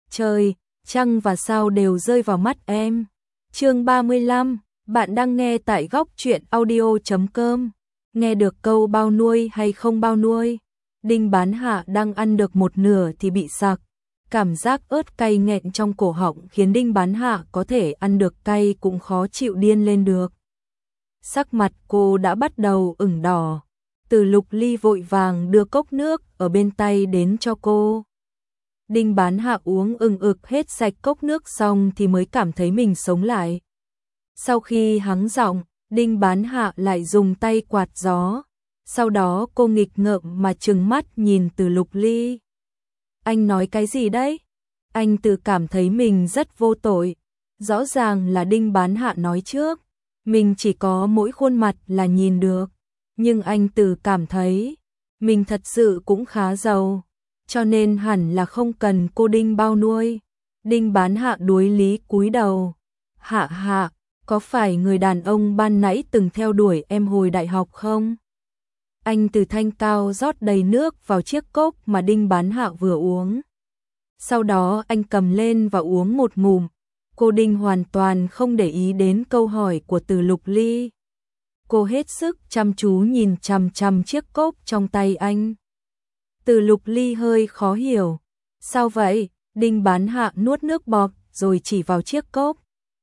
trời, trăng và sao đều rơi vào mắt em. Chương 35, bạn đang nghe tại góc truyện audio.com. Nghe được câu bao nuôi hay không bao nuôi, Đinh Bán Hạ đang ăn được một nửa thì bị sặc. Cảm giác ớt cay nghẹn trong cổ họng khiến Đinh Bán Hạ có thể ăn được cay cũng khó chịu điên lên được. Sắc mặt cô đã bắt đầu ửng đỏ. Từ Lục Ly vội vàng đưa cốc nước ở bên tay đến cho cô. Đinh Bán Hạ uống ực hết sạch cốc nước xong thì mới cảm thấy mình sống lại. Sau khi hắng giọng, Đinh Bán Hạ lại dùng tay quạt gió. Sau đó cô nghịch ngợm mà trừng mắt nhìn Từ Lục Ly. Anh nói cái gì đấy? Anh tự cảm thấy mình rất vô tội. Rõ ràng là Đinh Bán Hạ nói trước. Mình chỉ có mỗi khuôn mặt là nhìn được. Nhưng anh tự cảm thấy mình thật sự cũng khá giàu. Cho nên hẳn là không cần cô Đinh bao nuôi. Đinh Bán Hạ đuối lý cúi đầu. Hạ, có phải người đàn ông ban nãy từng theo đuổi em hồi đại học không? Anh từ thanh cao rót đầy nước vào chiếc cốc mà Đinh Bán Hạ vừa uống. Sau đó anh cầm lên và uống một ngụm. Cô Đinh hoàn toàn không để ý đến câu hỏi của Từ Lục Ly. Cô hết sức chăm chú nhìn chằm chằm chiếc cốc trong tay anh. Từ Lục Ly hơi khó hiểu. Sao vậy? Đinh Bán Hạ nuốt nước bọt rồi chỉ vào chiếc cốc.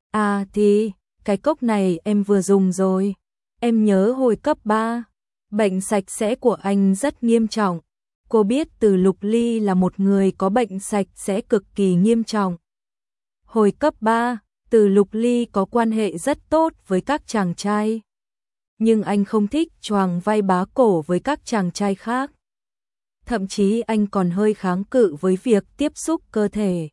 À thì, cái cốc này em vừa dùng rồi. Em nhớ hồi cấp 3, bệnh sạch sẽ của anh rất nghiêm trọng. Cô biết Từ Lục Ly là một người có bệnh sạch sẽ cực kỳ nghiêm trọng. Hồi cấp 3, Từ Lục Ly có quan hệ rất tốt với các chàng trai. Nhưng anh không thích choàng vai bá cổ với các chàng trai khác. Thậm chí anh còn hơi kháng cự với việc tiếp xúc cơ thể.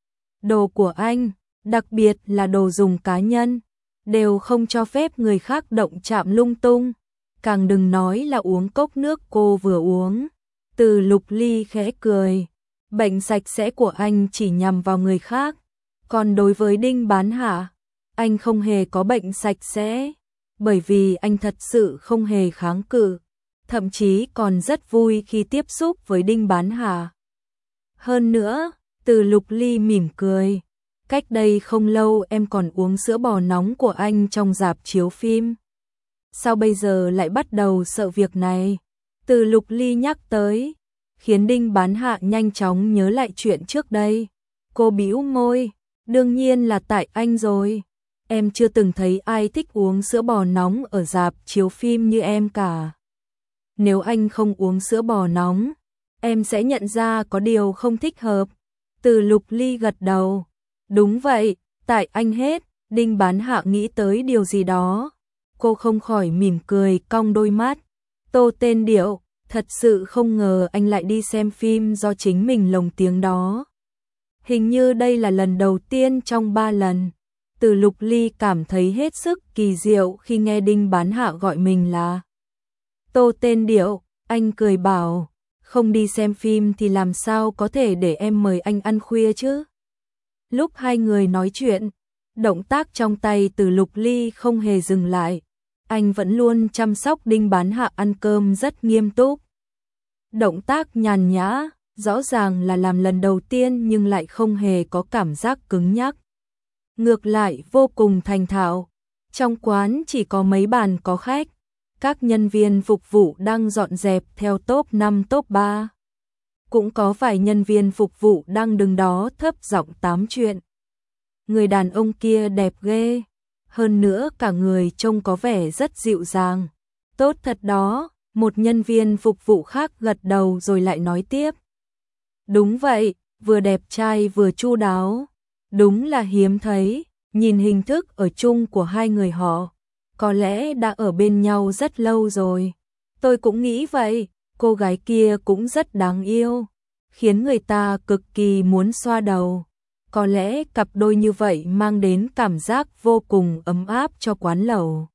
Đồ của anh, đặc biệt là đồ dùng cá nhân, đều không cho phép người khác động chạm lung tung. Càng đừng nói là uống cốc nước cô vừa uống. Từ Lục Ly khẽ cười. Bệnh sạch sẽ của anh chỉ nhằm vào người khác. Còn đối với Đinh Bán Hạ, anh không hề có bệnh sạch sẽ. Bởi vì anh thật sự không hề kháng cự. Thậm chí còn rất vui khi tiếp xúc với Đinh Bán Hạ. Hơn nữa, Từ Lục Ly mỉm cười. Cách đây không lâu em còn uống sữa bò nóng của anh trong rạp chiếu phim. Sao bây giờ lại bắt đầu sợ việc này? Từ Lục Ly nhắc tới, khiến Đinh Bán Hạ nhanh chóng nhớ lại chuyện trước đây. Cô bĩu môi, đương nhiên là tại anh rồi. Em chưa từng thấy ai thích uống sữa bò nóng ở rạp chiếu phim như em cả. Nếu anh không uống sữa bò nóng, em sẽ nhận ra có điều không thích hợp. Từ Lục Ly gật đầu. Đúng vậy, tại anh hết. Đinh Bán Hạ nghĩ tới điều gì đó. Cô không khỏi mỉm cười cong đôi mắt. Tô Tên Điệu, thật sự không ngờ anh lại đi xem phim do chính mình lồng tiếng đó. Hình như đây là lần đầu tiên trong 3 lần. Từ Lục Ly cảm thấy hết sức kỳ diệu khi nghe Đinh Bán Hạ gọi mình là Tô Tên Điệu. Anh cười bảo, không đi xem phim thì làm sao có thể để em mời anh ăn khuya chứ? Lúc hai người nói chuyện, động tác trong tay Từ Lục Ly không hề dừng lại. Anh vẫn luôn chăm sóc Đinh Bán Hạ ăn cơm rất nghiêm túc. Động tác nhàn nhã, rõ ràng là làm lần đầu tiên nhưng lại không hề có cảm giác cứng nhắc. Ngược lại vô cùng thành thạo. Trong quán chỉ có mấy bàn có khách. Các nhân viên phục vụ đang dọn dẹp theo top 5 top 3. Cũng có vài nhân viên phục vụ đang đứng đó thấp giọng tám chuyện. Người đàn ông kia đẹp ghê. Hơn nữa cả người trông có vẻ rất dịu dàng. Tốt thật đó, một nhân viên phục vụ khác gật đầu rồi lại nói tiếp. Đúng vậy, vừa đẹp trai vừa chu đáo. Đúng là hiếm thấy, nhìn hình thức ở chung của hai người họ. Có lẽ đã ở bên nhau rất lâu rồi. Tôi cũng nghĩ vậy, cô gái kia cũng rất đáng yêu. Khiến người ta cực kỳ muốn xoa đầu. Có lẽ cặp đôi như vậy mang đến cảm giác vô cùng ấm áp cho quán lẩu.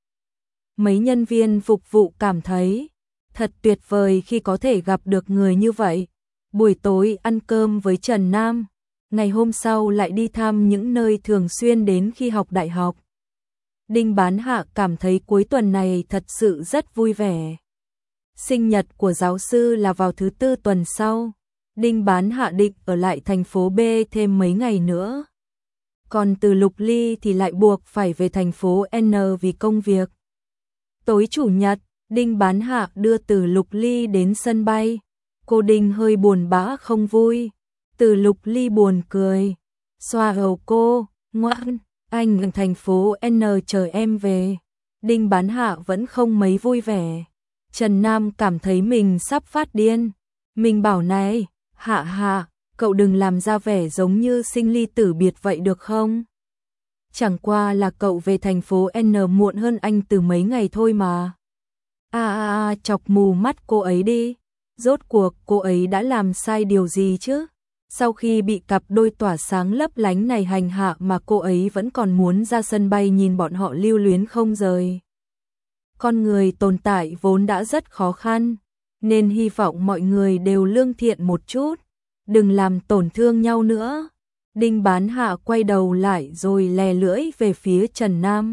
Mấy nhân viên phục vụ cảm thấy thật tuyệt vời khi có thể gặp được người như vậy. Buổi tối ăn cơm với Trần Nam, ngày hôm sau lại đi thăm những nơi thường xuyên đến khi học đại học. Đinh Bán Hạ cảm thấy cuối tuần này thật sự rất vui vẻ. Sinh nhật của giáo sư là vào thứ 4 tuần sau. Đinh Bán Hạ định ở lại thành phố B thêm mấy ngày nữa. Còn Từ Lục Ly thì lại buộc phải về thành phố N vì công việc. Tối Chủ nhật, Đinh Bán Hạ đưa Từ Lục Ly đến sân bay. Cô Đinh hơi buồn bã không vui. Từ Lục Ly buồn cười, xoa đầu cô, ngoan, anh ở thành phố N chờ em về. Đinh Bán Hạ vẫn không mấy vui vẻ. Trần Nam cảm thấy mình sắp phát điên. Mình bảo này, Hạ Hạ, cậu đừng làm ra vẻ giống như sinh ly tử biệt vậy được không? Chẳng qua là cậu về thành phố N muộn hơn anh từ mấy ngày thôi mà. Chọc mù mắt cô ấy đi. Rốt cuộc cô ấy đã làm sai điều gì chứ? Sau khi bị cặp đôi tỏa sáng lấp lánh này hành hạ mà cô ấy vẫn còn muốn ra sân bay nhìn bọn họ lưu luyến không rời. Con người tồn tại vốn đã rất khó khăn, nên hy vọng mọi người đều lương thiện một chút, đừng làm tổn thương nhau nữa. Đinh Bán Hạ quay đầu lại rồi lè lưỡi về phía Trần Nam.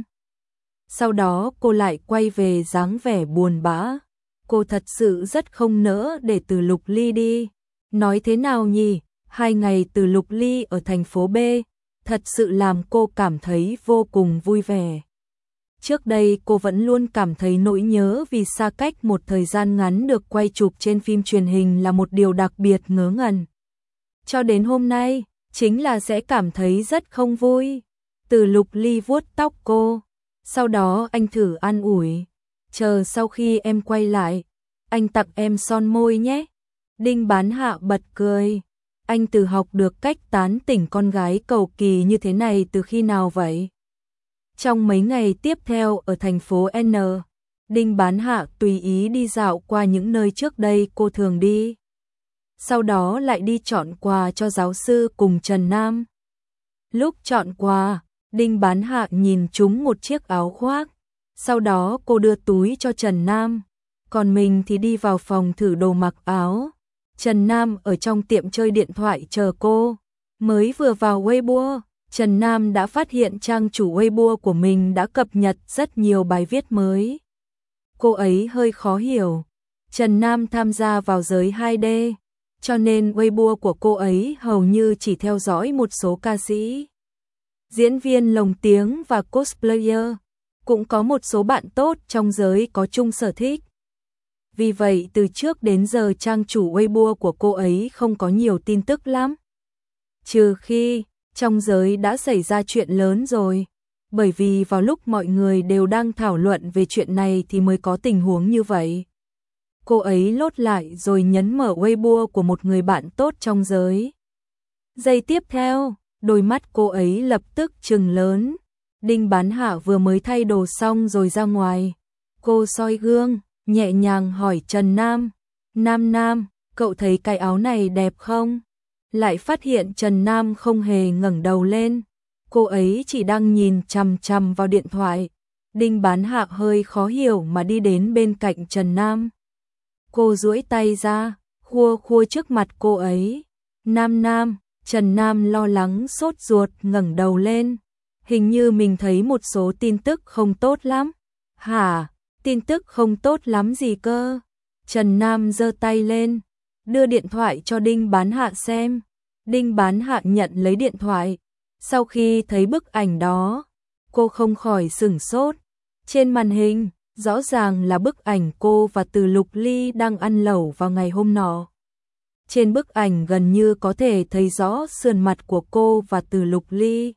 Sau đó cô lại quay về dáng vẻ buồn bã. Cô thật sự rất không nỡ để Từ Lục Ly đi. Nói thế nào nhỉ? 2 ngày Từ Lục Ly ở thành phố B, thật sự làm cô cảm thấy vô cùng vui vẻ. Trước đây cô vẫn luôn cảm thấy nỗi nhớ vì xa cách một thời gian ngắn được quay chụp trên phim truyền hình là một điều đặc biệt ngớ ngẩn. Cho đến hôm nay, chính là sẽ cảm thấy rất không vui. Từ Lục Ly vuốt tóc cô, sau đó anh thử an ủi. Chờ sau khi em quay lại, anh tặng em son môi nhé. Đinh Bán Hạ bật cười. Anh từ học được cách tán tỉnh con gái cầu kỳ như thế này từ khi nào vậy? Trong mấy ngày tiếp theo ở thành phố N, Đinh Bán Hạ tùy ý đi dạo qua những nơi trước đây cô thường đi. Sau đó lại đi chọn quà cho giáo sư cùng Trần Nam. Lúc chọn quà, Đinh Bán Hạ nhìn trúng một chiếc áo khoác. Sau đó cô đưa túi cho Trần Nam, còn mình thì đi vào phòng thử đồ mặc áo. Trần Nam ở trong tiệm chơi điện thoại chờ cô. Mới vừa vào Weibo, Trần Nam đã phát hiện trang chủ Weibo của mình đã cập nhật rất nhiều bài viết mới. Cô ấy hơi khó hiểu. Trần Nam tham gia vào giới 2D, cho nên Weibo của cô ấy hầu như chỉ theo dõi một số ca sĩ, diễn viên lồng tiếng và cosplayer. Cũng có một số bạn tốt trong giới có chung sở thích. Vì vậy từ trước đến giờ trang chủ Weibo của cô ấy không có nhiều tin tức lắm. Trừ khi trong giới đã xảy ra chuyện lớn rồi. Bởi vì vào lúc mọi người đều đang thảo luận về chuyện này thì mới có tình huống như vậy. Cô ấy lốt lại rồi nhấn mở Weibo của một người bạn tốt trong giới. Giây tiếp theo, đôi mắt cô ấy lập tức trừng lớn. Đinh Bán Hạ vừa mới thay đồ xong rồi ra ngoài. Cô soi gương, nhẹ nhàng hỏi Trần Nam. Nam, cậu thấy cái áo này đẹp không? Lại phát hiện Trần Nam không hề ngẩng đầu lên. Cô ấy chỉ đang nhìn chằm chằm vào điện thoại. Đinh Bán Hạ hơi khó hiểu mà đi đến bên cạnh Trần Nam. Cô duỗi tay ra, khua trước mặt cô ấy. Nam, Trần Nam lo lắng sốt ruột ngẩng đầu lên. Hình như mình thấy một số tin tức không tốt lắm. Hả? Tin tức không tốt lắm gì cơ? Trần Nam giơ tay lên, đưa điện thoại cho Đinh Bán Hạ xem. Đinh Bán Hạ nhận lấy điện thoại. Sau khi thấy bức ảnh đó, cô không khỏi sửng sốt. Trên màn hình, rõ ràng là bức ảnh cô và Từ Lục Ly đang ăn lẩu vào ngày hôm nọ. Trên bức ảnh gần như có thể thấy rõ sườn mặt của cô và Từ Lục Ly.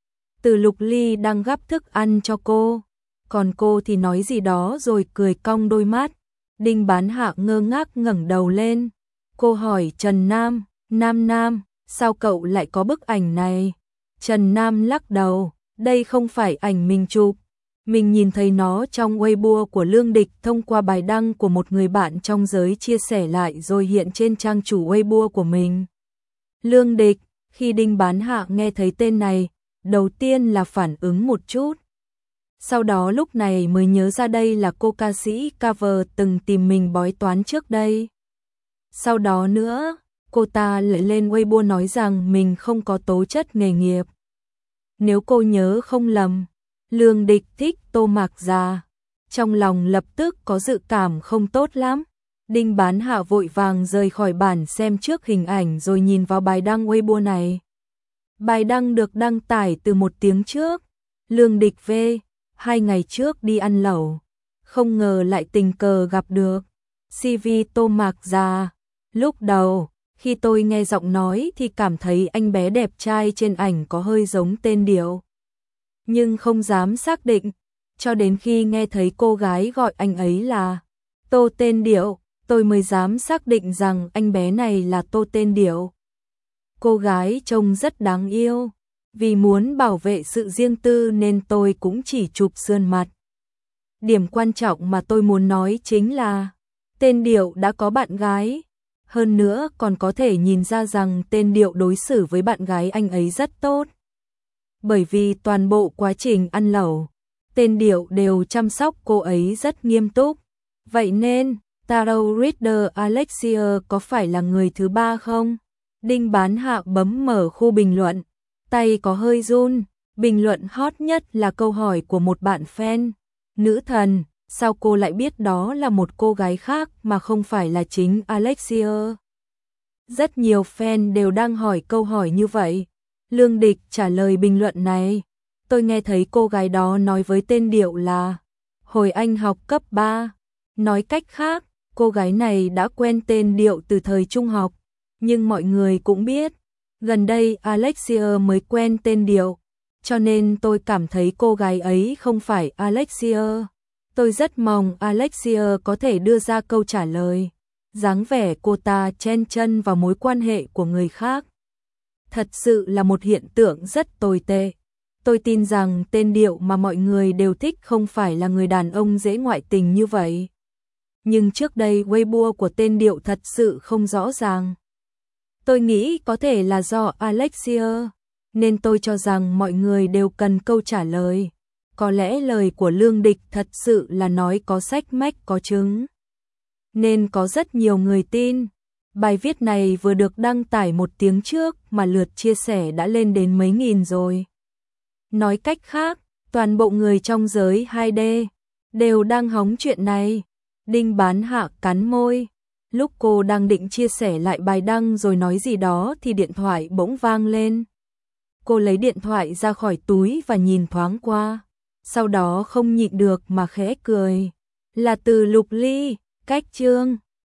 Từ Lục Ly đang gắp thức ăn cho cô, còn cô thì nói gì đó rồi cười cong đôi mắt. Đinh Bán Hạ ngơ ngác ngẩng đầu lên. Cô hỏi Trần Nam, Nam, sao cậu lại có bức ảnh này? Trần Nam lắc đầu, đây không phải ảnh mình chụp. Mình nhìn thấy nó trong Weibo của Lương Địch thông qua bài đăng của một người bạn trong giới chia sẻ lại rồi hiện trên trang chủ Weibo của mình. Lương Địch, khi Đinh Bán Hạ nghe thấy tên này, đầu tiên là phản ứng một chút. Sau đó lúc này mới nhớ ra đây là cô ca sĩ cover từng tìm mình bói toán trước đây. Sau đó nữa, cô ta lại lên Weibo nói rằng mình không có tố chất nghề nghiệp. Nếu cô nhớ không lầm, Lương Địch thích Tô Mạc Già. Trong lòng lập tức có dự cảm không tốt lắm. Đinh Bán Hạ vội vàng rời khỏi bản xem trước hình ảnh rồi nhìn vào bài đăng Weibo này. Bài đăng được đăng tải từ 1 tiếng trước. Lương Địch V, 2 ngày trước đi ăn lẩu, không ngờ lại tình cờ gặp được CV Tô Mạc Già. Lúc đầu, khi tôi nghe giọng nói thì cảm thấy anh bé đẹp trai trên ảnh có hơi giống tên Điệu, nhưng không dám xác định, cho đến khi nghe thấy cô gái gọi anh ấy là Tô Tên Điệu, tôi mới dám xác định rằng anh bé này là Tô Tên Điệu. Cô gái trông rất đáng yêu, vì muốn bảo vệ sự riêng tư nên tôi cũng chỉ chụp sườn mặt. Điểm quan trọng mà tôi muốn nói chính là Tên Điệu đã có bạn gái, hơn nữa còn có thể nhìn ra rằng Tên Điệu đối xử với bạn gái anh ấy rất tốt. Bởi vì toàn bộ quá trình ăn lẩu, Tên Điệu đều chăm sóc cô ấy rất nghiêm túc. Vậy nên, Tarot Reader Alexia có phải là người thứ 3 không? Đinh Bán Hạ bấm mở khu bình luận, tay có hơi run. Bình luận hot nhất là câu hỏi của một bạn fan. Nữ thần, sao cô lại biết đó là một cô gái khác mà không phải là chính Alexia? Rất nhiều fan đều đang hỏi câu hỏi như vậy. Lương Địch trả lời bình luận này. Tôi nghe thấy cô gái đó nói với Tên Điệu là hồi anh học cấp 3. Nói cách khác, cô gái này đã quen Tên Điệu từ thời trung học. Nhưng mọi người cũng biết, gần đây Alexia mới quen Tên Điệu, cho nên tôi cảm thấy cô gái ấy không phải Alexia. Tôi rất mong Alexia có thể đưa ra câu trả lời. Dáng vẻ cô ta chen chân vào mối quan hệ của người khác thật sự là một hiện tượng rất tồi tệ. Tôi tin rằng Tên Điệu mà mọi người đều thích không phải là người đàn ông dễ ngoại tình như vậy. Nhưng trước đây Weibo của Tên Điệu thật sự không rõ ràng. Tôi nghĩ có thể là do Alexia, nên tôi cho rằng mọi người đều cần câu trả lời. Có lẽ lời của Lương Địch thật sự là nói có sách mách có chứng, nên có rất nhiều người tin. Bài viết này vừa được đăng tải 1 tiếng trước mà lượt chia sẻ đã lên đến mấy nghìn rồi. Nói cách khác, toàn bộ người trong giới 2D đều đang hóng chuyện này. Đinh Bán Hạ cắn môi. Lúc cô đang định chia sẻ lại bài đăng rồi nói gì đó thì điện thoại bỗng vang lên. Cô lấy điện thoại ra khỏi túi và nhìn thoáng qua. Sau đó không nhịn được mà khẽ cười. Là từ Lục Ly, cách chương.